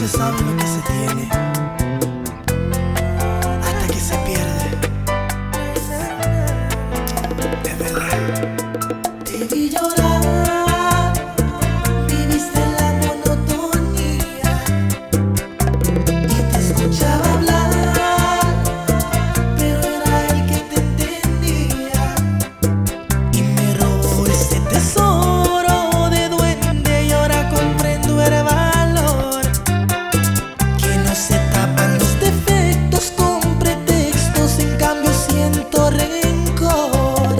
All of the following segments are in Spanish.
se sabe lo que se tiene hasta que se pierde. Es verdad. Te vi llorar, viviste en la monotonía y te escuchaba hablar, pero era él que te entendía y me robó ese tesoro de duende y ahora comprendo el valor, que no se tapan los defectos con pretextos, en cambio siento rencor.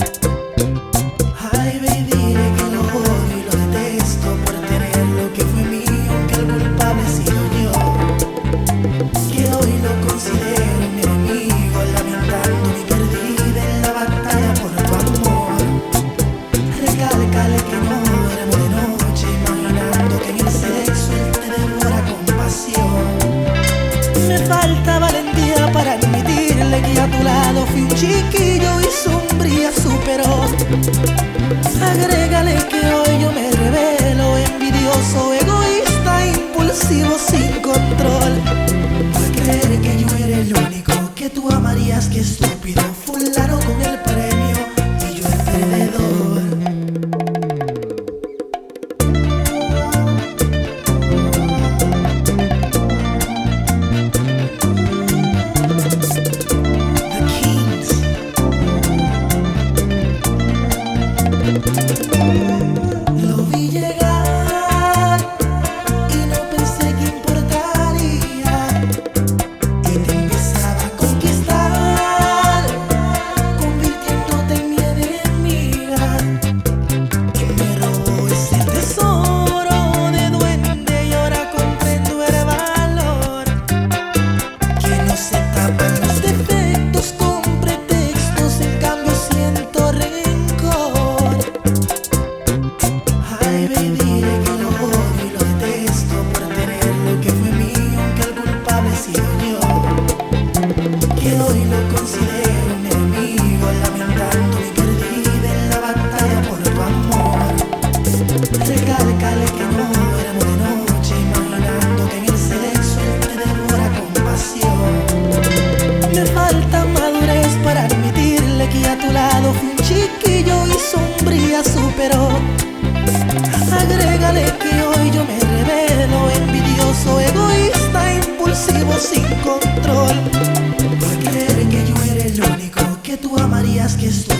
Ay, baby, dile que lo odio y lo detesto por tener lo que fue mío, que el culpable he sido yo, que hoy lo considero mi enemigo, lamentando mi perdida en la batalla por tu amor. Recálcale que no duermo de noche, imaginando que en el sexo él te devora con pasión. Me falta valentía para admitirle que a tu lado fui un chiquillo y sombría superó. Agrégale que hoy yo me revelo, envidioso, egoísta, impulsivo, sin control, por creer que yo era el único que tú amarías. Que estúpido, fulano con el premio y yo el perdedor. Lo vi llegar y no pensé que importaría, y te empezaba a conquistar, convirtiéndote en mi enemiga, y me robó ese tesoro de duende y ahora comprendo el valor, que no se tapan los defectos con pretextos, en cambio siento rencor. Ay, baby, dile que lo odio y lo detesto por tener lo que fue mío, que el culpable he sido yo, que hoy lo considero un enemigo, lamentando mi perdida en la batalla por tu amor. Recálcale que no duermo de noche, imaginando que en el sexo él te devora con pasión. Me falta madurez para admitirle que a tu lado fui un chiquillo y sombría superó. Agrégale que hoy yo me revelo, envidioso, egoísta, impulsivo, sin control, por creer que yo era el único que tú amarías. Que estoy